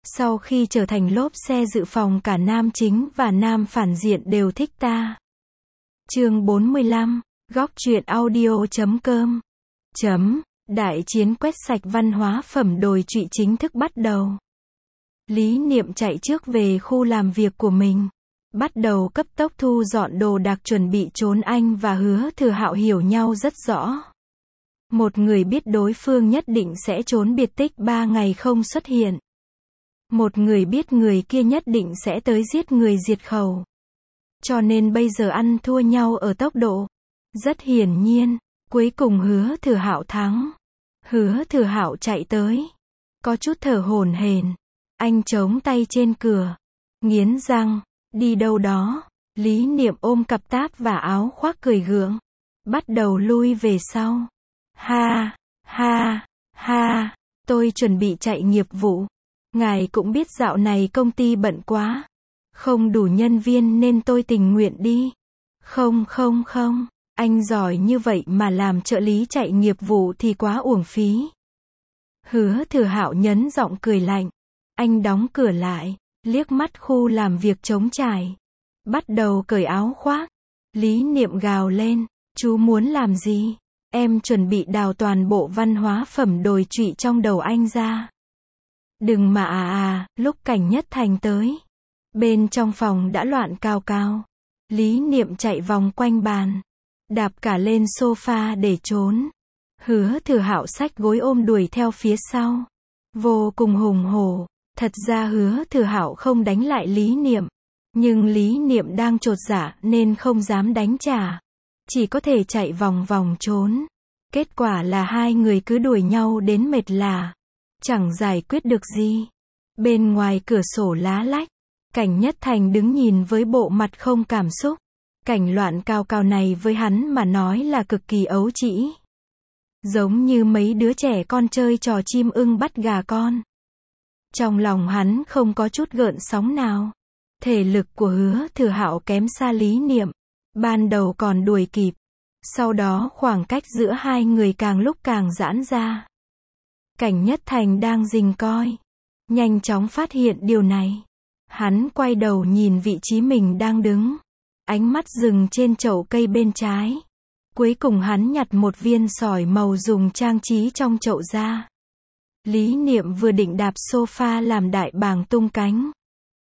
Sau khi trở thành lốp xe dự phòng cả nam chính và nam phản diện đều thích ta. Chương 45, góc truyện audio.com. Đại chiến quét sạch văn hóa phẩm đồi trụy chính thức bắt đầu. Lý Niệm chạy trước về khu làm việc của mình. Bắt đầu cấp tốc thu dọn đồ đạc chuẩn bị trốn. Anh và Hứa Thừa Hạo hiểu nhau rất rõ. Một người biết đối phương nhất định sẽ trốn biệt tích 3 ngày không xuất hiện. Một người biết người kia nhất định sẽ tới giết người diệt khẩu. Cho nên bây giờ ăn thua nhau ở tốc độ. Rất hiển nhiên, cuối cùng Hứa Thừa Hạo thắng. Hứa Thừa Hạo chạy tới. Có chút thở hổn hển. Anh chống tay trên cửa. Nghiến răng. Đi đâu đó. Lý Niệm ôm cặp táp và áo khoác cười gượng. Bắt đầu lui về sau. Ha, ha, ha. Tôi chuẩn bị chạy nghiệp vụ. Ngài cũng biết dạo này công ty bận quá. Không đủ nhân viên nên tôi tình nguyện đi. Không. Anh giỏi như vậy mà làm trợ lý chạy nghiệp vụ thì quá uổng phí. Hứa Thừa Hạo nhấn giọng cười lạnh. Anh đóng cửa lại, liếc mắt khu làm việc trống trải. Bắt đầu cởi áo khoác. Lý Niệm gào lên. Chú muốn làm gì? Em chuẩn bị đào toàn bộ văn hóa phẩm đồi trụy trong đầu anh ra. Đừng mà lúc Cảnh Nhất Thành tới. Bên trong phòng đã loạn cào cào. Lý Niệm chạy vòng quanh bàn. Đạp cả lên sofa để trốn. Hứa Thừa Hạo xách gối ôm đuổi theo phía sau. Vô cùng hùng hổ. Thật ra Hứa Thừa Hạo không đánh lại Lý Niệm. Nhưng Lý Niệm đang chột dạ nên không dám đánh trả. Chỉ có thể chạy vòng vòng trốn. Kết quả là hai người cứ đuổi nhau đến mệt lả. Chẳng giải quyết được gì. Bên ngoài cửa sổ lá lách. Cảnh Nhất Thành đứng nhìn với bộ mặt không cảm xúc. Cảnh loạn cào cào này với hắn mà nói là cực kỳ ấu trĩ. Giống như mấy đứa trẻ con chơi trò chim ưng bắt gà con. Trong lòng hắn không có chút gợn sóng nào. Thể lực của Hứa Thừa Hạo kém xa Lý Niệm. Ban đầu còn đuổi kịp. Sau đó khoảng cách giữa hai người càng lúc càng giãn ra. Cảnh Nhất Thành đang rình coi. Nhanh chóng phát hiện điều này. Hắn quay đầu nhìn vị trí mình đang đứng. Ánh mắt dừng trên chậu cây bên trái. Cuối cùng hắn nhặt một viên sỏi màu dùng trang trí trong chậu ra. Lý Niệm vừa định đạp sofa làm đại bàng tung cánh.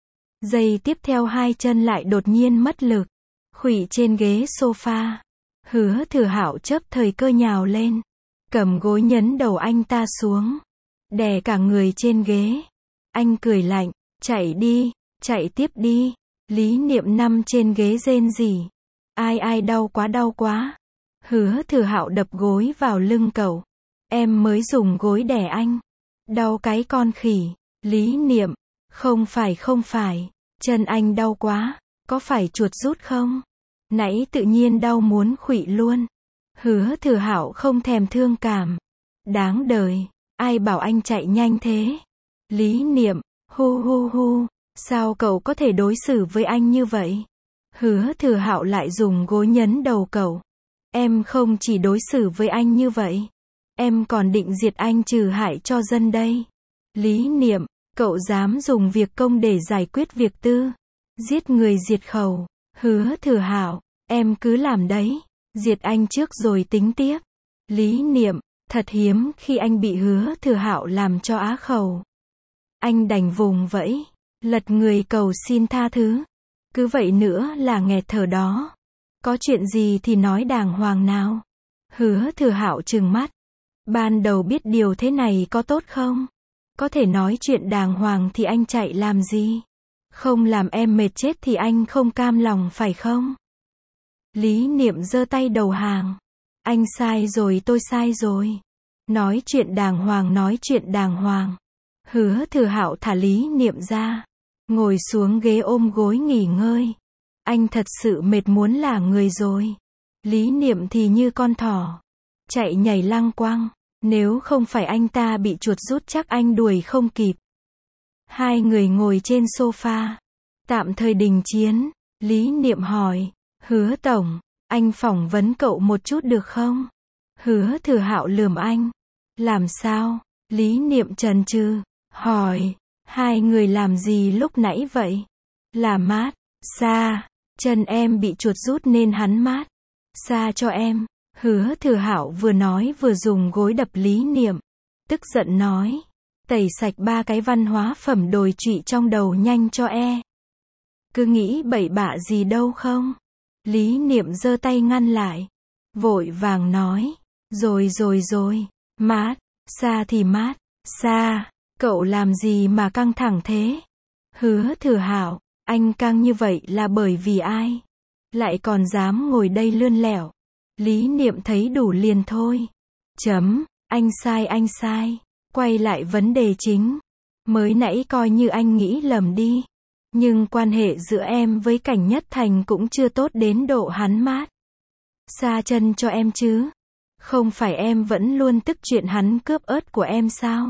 Giây tiếp theo hai chân lại đột nhiên mất lực. Khuỵu trên ghế sofa. Hứa Thừa Hạo chớp thời cơ nhào lên. Cầm gối nhấn đầu anh ta xuống. Đè cả người trên ghế. Anh cười lạnh. Chạy đi, chạy tiếp đi. Lý Niệm nằm trên ghế rên rỉ. Ai đau quá. Hứa Thừa Hạo đập gối vào lưng cậu. Em mới dùng gối đè anh. Đau cái con khỉ. Lý Niệm. Không phải. Chân anh đau quá. Có phải chuột rút không? Nãy tự nhiên đau muốn khuỵu luôn. Hứa Thừa Hạo không thèm thương cảm. Đáng đời. Ai bảo anh chạy nhanh thế? Lý Niệm. Hu. Sao cậu có thể đối xử với anh như vậy? Hứa Thừa Hạo lại dùng gối nhấn đầu cậu. Em không chỉ đối xử với anh như vậy. Em còn định diệt anh trừ hại cho dân đây. Lý Niệm. Cậu dám dùng việc công để giải quyết việc tư. Giết người diệt khẩu. Hứa Thừa Hạo. Em cứ làm đấy. Diệt anh trước rồi tính tiếp. Lý Niệm. Thật hiếm khi anh bị Hứa Thừa Hạo làm cho á khẩu. Anh đành vùng vẫy. Lật người cầu xin tha thứ. Cứ vậy nữa là nghẹt thở đó. Có chuyện gì thì nói đàng hoàng nào. Hứa Thừa Hạo trừng mắt. Ban đầu biết điều thế này có tốt không? Có thể nói chuyện đàng hoàng thì anh chạy làm gì? Không làm em mệt chết thì anh không cam lòng phải không? Lý Niệm giơ tay đầu hàng. Anh sai rồi, tôi sai rồi. Nói chuyện đàng hoàng. Hứa Thừa Hạo thả Lý Niệm ra. Ngồi xuống ghế ôm gối nghỉ ngơi. Anh thật sự mệt muốn lả người rồi. Lý Niệm thì như con thỏ. Chạy nhảy lăng quăng. Nếu không phải anh ta bị chuột rút chắc anh đuổi không kịp. Hai người ngồi trên sofa. Tạm thời đình chiến. Lý Niệm hỏi. Hứa tổng, anh phỏng vấn cậu một chút được không? Hứa Thừa Hạo lườm anh. Làm sao? Lý Niệm chần chừ. Hỏi. Hai người làm gì lúc nãy vậy? Là mát. Xa. Chân em bị chuột rút nên hắn mát. Xa cho em. Hứa Thừa Hạo vừa nói vừa dùng gối đập Lý Niệm. Tức giận nói. Tẩy sạch 3 cái văn hóa phẩm đồi trụy trong đầu nhanh cho e. Cứ nghĩ bậy bạ gì đâu không? Lý Niệm giơ tay ngăn lại. Vội vàng nói. Rồi. Mát. Xa thì mát. Xa. Cậu làm gì mà căng thẳng thế? Hứa Thừa Hạo, anh căng như vậy là bởi vì ai? Lại còn dám ngồi đây lươn lẻo. Lý Niệm thấy đủ liền thôi. Anh sai. Quay lại vấn đề chính. Mới nãy coi như anh nghĩ lầm đi. Nhưng quan hệ giữa em với Cảnh Nhất Thành cũng chưa tốt đến độ hắn mát. Xa chân cho em chứ. Không phải em vẫn luôn tức chuyện hắn cướp ớt của em sao?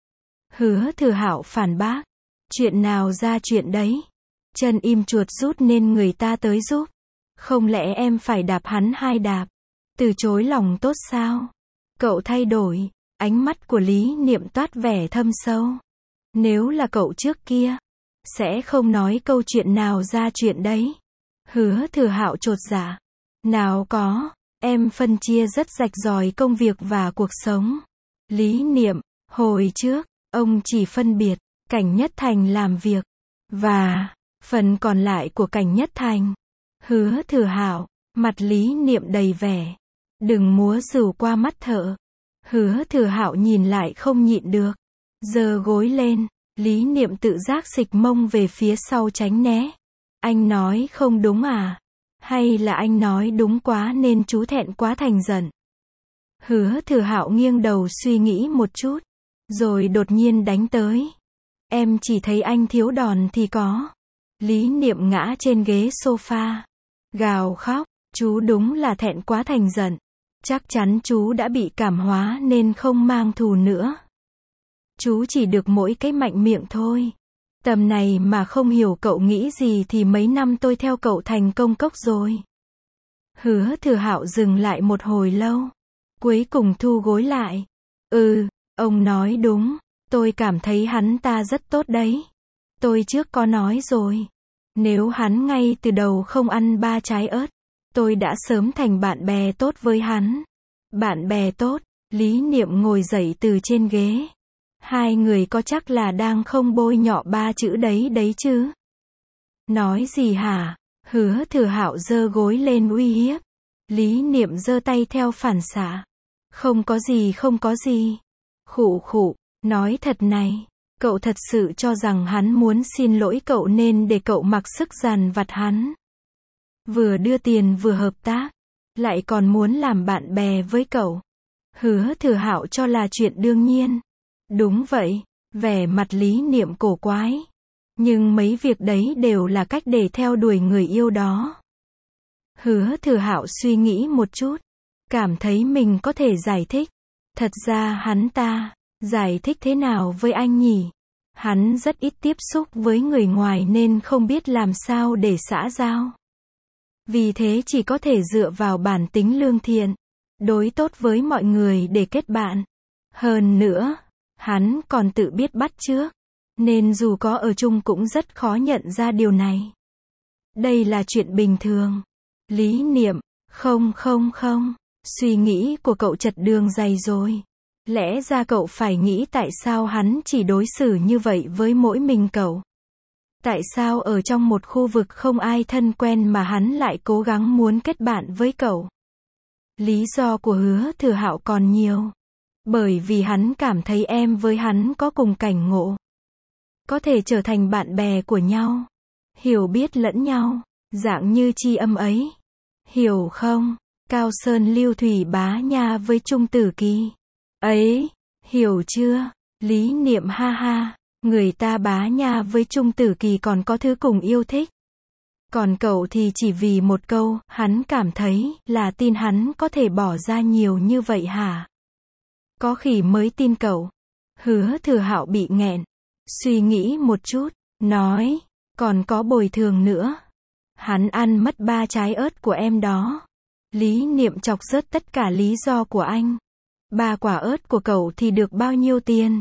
Hứa Thừa Hạo phản bác. Chuyện nào ra chuyện đấy. Chân im chuột rút nên người ta tới giúp. Không lẽ em phải đạp hắn 2 đạp? Từ chối lòng tốt sao? Cậu thay đổi. Ánh mắt của Lý Niệm toát vẻ thâm sâu. Nếu là cậu trước kia, sẽ không nói câu chuyện nào ra chuyện đấy. Hứa Thừa Hạo chột dạ. Nào có, em phân chia rất rạch ròi công việc và cuộc sống. Lý Niệm, hồi trước, ông chỉ phân biệt, Cảnh Nhất Thành làm việc, và phần còn lại của Cảnh Nhất Thành. Hứa Thừa Hạo, mặt Lý Niệm đầy vẻ. Đừng múa rìu qua mắt thợ. Hứa Thừa Hạo nhìn lại không nhịn được. Giơ gối lên, Lý Niệm tự giác xịch mông về phía sau tránh né. Anh nói không đúng à? Hay là anh nói đúng quá nên chú thẹn quá thành giận? Hứa Thừa Hạo nghiêng đầu suy nghĩ một chút, rồi đột nhiên đánh tới. Em chỉ thấy anh thiếu đòn thì có. Lý Niệm ngã trên ghế sofa, gào khóc. Chú đúng là thẹn quá thành giận. Chắc chắn chú đã bị cảm hóa nên không mang thù nữa. Chú chỉ được mỗi cái mạnh miệng thôi. Tầm này mà không hiểu cậu nghĩ gì thì mấy năm tôi theo cậu thành công cốc rồi. Hứa Thừa Hạo dừng lại một hồi lâu. Cuối cùng thu gối lại. Ông nói đúng. Tôi cảm thấy hắn ta rất tốt đấy. Tôi trước có nói rồi. Nếu hắn ngay từ đầu không ăn 3 trái ớt, tôi đã sớm thành bạn bè tốt với hắn. Bạn bè tốt. Lý Niệm ngồi dậy từ trên ghế. Hai người có chắc là đang không bôi nhọ 3 chữ đấy chứ? Nói gì hả? Hứa Thừa Hạo giơ gối lên uy hiếp. Lý Niệm giơ tay theo phản xạ. Không có gì. Khụ, nói thật này. Cậu thật sự cho rằng hắn muốn xin lỗi cậu nên để cậu mặc sức dằn vặt hắn. Vừa đưa tiền vừa hợp tác. Lại còn muốn làm bạn bè với cậu. Hứa Thừa Hạo cho là chuyện đương nhiên. Đúng vậy. Vẻ mặt Lý Niệm cổ quái. Nhưng mấy việc đấy đều là cách để theo đuổi người yêu đó. Hứa Thừa Hạo suy nghĩ một chút. Cảm thấy mình có thể giải thích. Thật ra hắn ta, giải thích thế nào với anh nhỉ? Hắn rất ít tiếp xúc với người ngoài nên không biết làm sao để xã giao. Vì thế chỉ có thể dựa vào bản tính lương thiện, đối tốt với mọi người để kết bạn. Hơn nữa, hắn còn tự biết bắt chước, nên dù có ở chung cũng rất khó nhận ra điều này. Đây là chuyện bình thường. Lý Niệm, không, suy nghĩ của cậu chật đường dày rồi. Lẽ ra cậu phải nghĩ tại sao hắn chỉ đối xử như vậy với mỗi mình cậu. Tại sao ở trong một khu vực không ai thân quen mà hắn lại cố gắng muốn kết bạn với cậu? Lý do của Hứa Thừa Hạo còn nhiều. Bởi vì hắn cảm thấy em với hắn có cùng cảnh ngộ. Có thể trở thành bạn bè của nhau. Hiểu biết lẫn nhau. Dạng như Tri Âm ấy. Hiểu không? Cao Sơn Lưu Thủy Bá Nha với Trung Tử Kỳ. Ấy, hiểu chưa? Lý Niệm ha ha. Người ta Bá Nha với Trung Tử Kỳ còn có thứ cùng yêu thích. Còn cậu thì chỉ vì một câu, hắn cảm thấy, là tin hắn có thể bỏ ra nhiều như vậy hả? Có khỉ mới tin cậu. Hứa Thừa Hạo bị nghẹn. Suy nghĩ một chút, nói, còn có bồi thường nữa. Hắn ăn mất 3 trái ớt của em đó. Lý Niệm chọc rớt tất cả lý do của anh. 3 quả ớt của cậu thì được bao nhiêu tiền?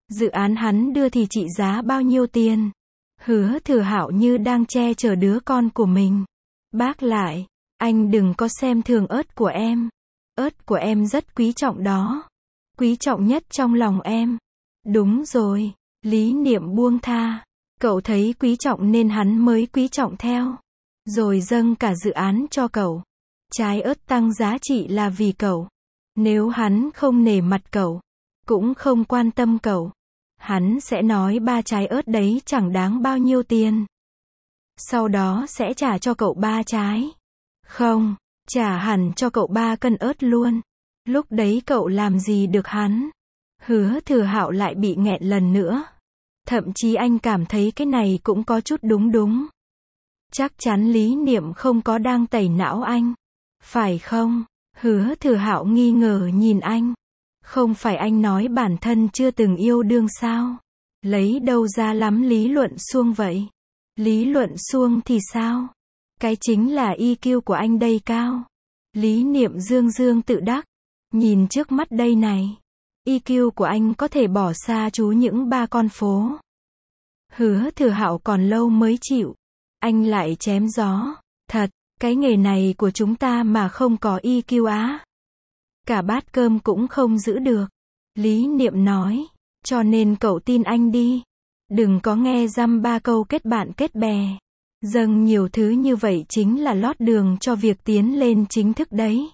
Dự án hắn đưa thì trị giá bao nhiêu tiền? Hứa Thừa Hạo như đang che chở đứa con của mình. Bác lại, anh đừng có xem thường ớt của em. Ớt của em rất quý trọng đó. Quý trọng nhất trong lòng em. Đúng rồi, Lý Niệm buông tha. Cậu thấy quý trọng nên hắn mới quý trọng theo. Rồi dâng cả dự án cho cậu. Trái ớt tăng giá trị là vì cậu. Nếu hắn không nể mặt cậu, cũng không quan tâm cậu, hắn sẽ nói 3 trái ớt đấy chẳng đáng bao nhiêu tiền. Sau đó sẽ trả cho cậu 3 trái. Không, trả hẳn cho cậu 3 cân ớt luôn. Lúc đấy cậu làm gì được hắn? Hứa Thừa Hạo lại bị nghẹn lần nữa. Thậm chí anh cảm thấy cái này cũng có chút đúng. Chắc chắn Lý Niệm không có đang tẩy não anh. Phải không? Hứa Thừa Hạo nghi ngờ nhìn anh. Không phải anh nói bản thân chưa từng yêu đương sao? Lấy đâu ra lắm lý luận suông vậy? Lý luận suông thì sao? Cái chính là EQ của anh đây cao. Lý Niệm dương tự đắc. Nhìn trước mắt đây này. EQ của anh có thể bỏ xa chú những 3 con phố. Hứa Thừa Hạo còn lâu mới chịu. Anh lại chém gió. Thật, cái nghề này của chúng ta mà không có EQ á. Cả bát cơm cũng không giữ được. Lý Niệm nói. Cho nên cậu tin anh đi. Đừng có nghe dăm ba câu kết bạn kết bè. Dâng nhiều thứ như vậy chính là lót đường cho việc tiến lên chính thức đấy.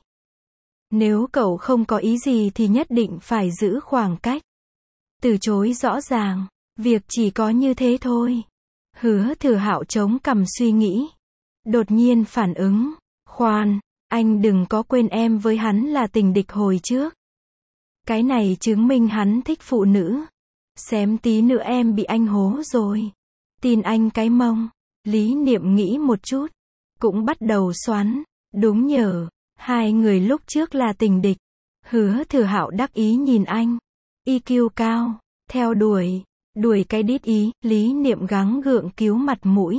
Nếu cậu không có ý gì thì nhất định phải giữ khoảng cách. Từ chối rõ ràng. Việc chỉ có như thế thôi. Hứa Thừa Hạo chống cằm suy nghĩ. Đột nhiên phản ứng. Khoan, anh đừng có quên em với hắn là tình địch hồi trước. Cái này chứng minh hắn thích phụ nữ. Xém tí nữa em bị anh hố rồi. Tin anh cái mông. Lý Niệm nghĩ một chút. Cũng bắt đầu xoắn. Đúng nhờ. 2 người lúc trước là tình địch. Hứa Thừa Hạo đắc ý nhìn anh. EQ cao. Theo đuổi. Đuổi cái đít ý. Lý Niệm gắng gượng cứu mặt mũi.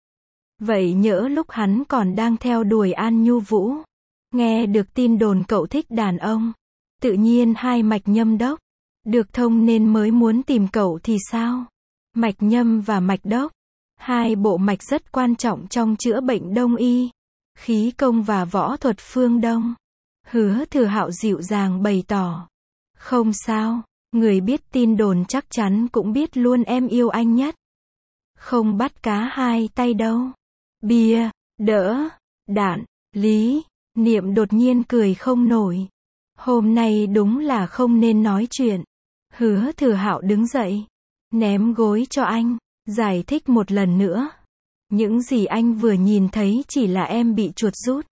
Vậy nhỡ lúc hắn còn đang theo đuổi An Nhu Vũ. Nghe được tin đồn cậu thích đàn ông. Tự nhiên 2 mạch nhâm đốc. Được thông nên mới muốn tìm cậu thì sao? Mạch nhâm và mạch đốc. 2 bộ mạch rất quan trọng trong chữa bệnh đông y. Khí công và võ thuật phương Đông. Hứa Thừa Hạo dịu dàng bày tỏ. Không sao, người biết tin đồn chắc chắn cũng biết luôn em yêu anh nhất. Không bắt cá 2 tay đâu. Bia, đỡ, đạn, Lý Niệm đột nhiên cười không nổi. Hôm nay đúng là không nên nói chuyện. Hứa Thừa Hạo đứng dậy. Ném gối cho anh. Giải thích một lần nữa. Những gì anh vừa nhìn thấy chỉ là em bị chuột rút.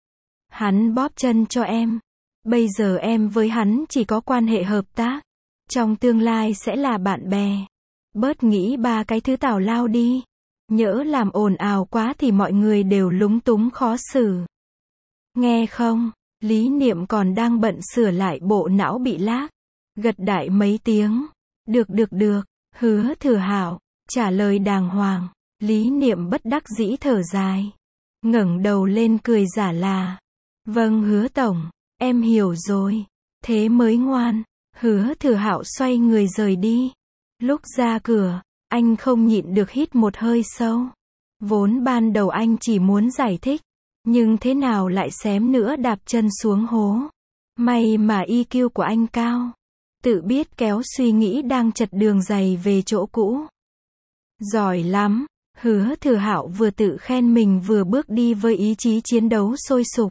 Hắn bóp chân cho em. Bây giờ em với hắn chỉ có quan hệ hợp tác. Trong tương lai sẽ là bạn bè. Bớt nghĩ 3 cái thứ tào lao đi. Nhỡ làm ồn ào quá thì mọi người đều lúng túng khó xử. Nghe không? Lý Niệm còn đang bận sửa lại bộ não bị lag. Gật đại mấy tiếng. Được. Hứa Thừa Hạo trả lời đàng hoàng. Lý Niệm bất đắc dĩ thở dài. Ngẩng đầu lên cười giả là. Vâng Hứa tổng, em hiểu rồi. Thế mới ngoan. Hứa Thừa Hạo xoay người rời đi. Lúc ra cửa, anh không nhịn được hít một hơi sâu. Vốn ban đầu anh chỉ muốn giải thích. Nhưng thế nào lại xém nữa đạp chân xuống hố. May mà EQ của anh cao. Tự biết kéo suy nghĩ đang chật đường dày về chỗ cũ. Giỏi lắm. Hứa Thừa Hạo vừa tự khen mình vừa bước đi với ý chí chiến đấu sôi sục.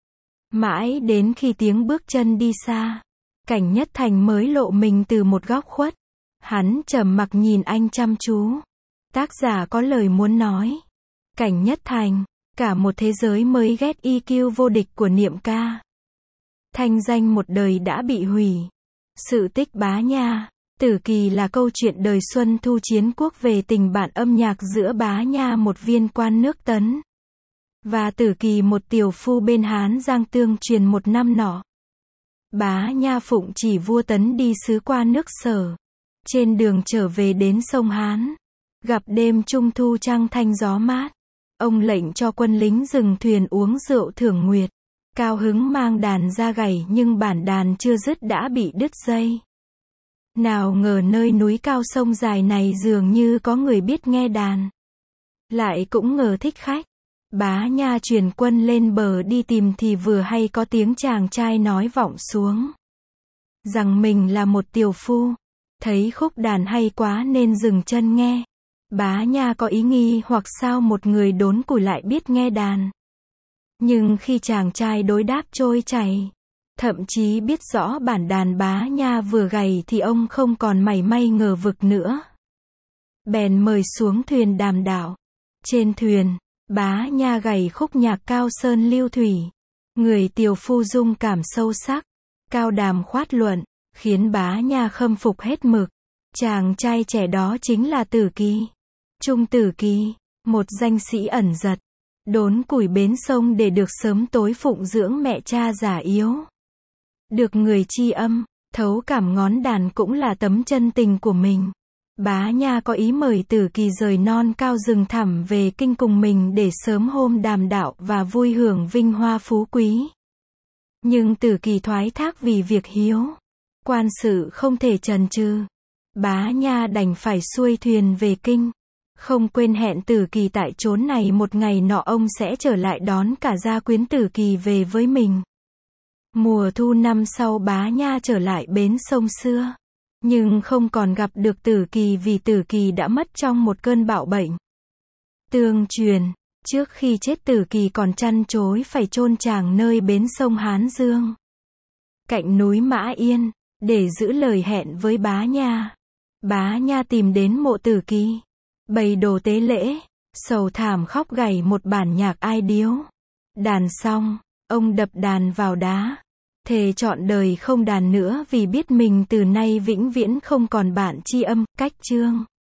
Mãi đến khi tiếng bước chân đi xa, Cảnh Nhất Thành mới lộ mình từ một góc khuất. Hắn trầm mặc nhìn anh chăm chú. Tác giả có lời muốn nói. Cảnh Nhất Thành, cả một thế giới mới ghét EQ vô địch của Niệm ca. Thanh danh một đời đã bị hủy. Sự tích Bá Nha. Tử Kỳ là câu chuyện đời xuân thu chiến quốc về tình bạn âm nhạc giữa Bá Nha một viên quan nước Tấn. Và Tử Kỳ một tiểu phu bên Hán Giang tương truyền một năm nọ. Bá Nha phụng chỉ vua Tấn đi sứ qua nước Sở. Trên đường trở về đến sông Hán. Gặp đêm trung thu trăng thanh gió mát. Ông lệnh cho quân lính dừng thuyền uống rượu thưởng nguyệt. Cao hứng mang đàn ra gảy nhưng bản đàn chưa dứt đã bị đứt dây. Nào ngờ nơi núi cao sông dài này dường như có người biết nghe đàn. Lại cũng ngờ thích khách. Bá Nha truyền quân lên bờ đi tìm thì vừa hay có tiếng chàng trai nói vọng xuống. Rằng mình là một tiểu phu. Thấy khúc đàn hay quá nên dừng chân nghe. Bá Nha có ý nghi hoặc sao một người đốn củi lại biết nghe đàn. Nhưng khi chàng trai đối đáp trôi chảy, thậm chí biết rõ bản đàn Bá Nha vừa gảy thì ông không còn mảy may ngờ vực nữa. Bèn mời xuống thuyền đàm đạo. Trên thuyền, Bá Nha gảy khúc nhạc Cao Sơn Lưu Thủy. Người tiểu phu dung cảm sâu sắc, cao đàm khoát luận, khiến Bá Nha khâm phục hết mực. Chàng trai trẻ đó chính là Tử Kỳ. Trung Tử Kỳ, một danh sĩ ẩn giật, đốn củi bến sông để được sớm tối phụng dưỡng mẹ cha già yếu. Được người tri âm, thấu cảm ngón đàn cũng là tấm chân tình của mình. Bá Nha có ý mời Tử Kỳ rời non cao rừng thẳm về kinh cùng mình để sớm hôm đàm đạo và vui hưởng vinh hoa phú quý. Nhưng Tử Kỳ thoái thác vì việc hiếu. Quan sự không thể chần chừ. Bá Nha đành phải xuôi thuyền về kinh. Không quên hẹn Tử Kỳ tại chốn này một ngày nọ ông sẽ trở lại đón cả gia quyến Tử Kỳ về với mình. Mùa thu năm sau Bá Nha trở lại bến sông xưa. Nhưng không còn gặp được Tử Kỳ vì Tử Kỳ đã mất trong một cơn bạo bệnh. Tương truyền, trước khi chết Tử Kỳ còn trăn trối phải chôn chàng nơi bến sông Hán Dương, cạnh núi Mã Yên, để giữ lời hẹn với Bá Nha. Bá Nha tìm đến mộ Tử Kỳ, bày đồ tế lễ, sầu thảm khóc gảy một bản nhạc ai điếu. Đàn xong, ông đập đàn vào đá, thề trọn đời không đàn nữa vì biết mình từ nay vĩnh viễn không còn bạn tri âm. Cách chương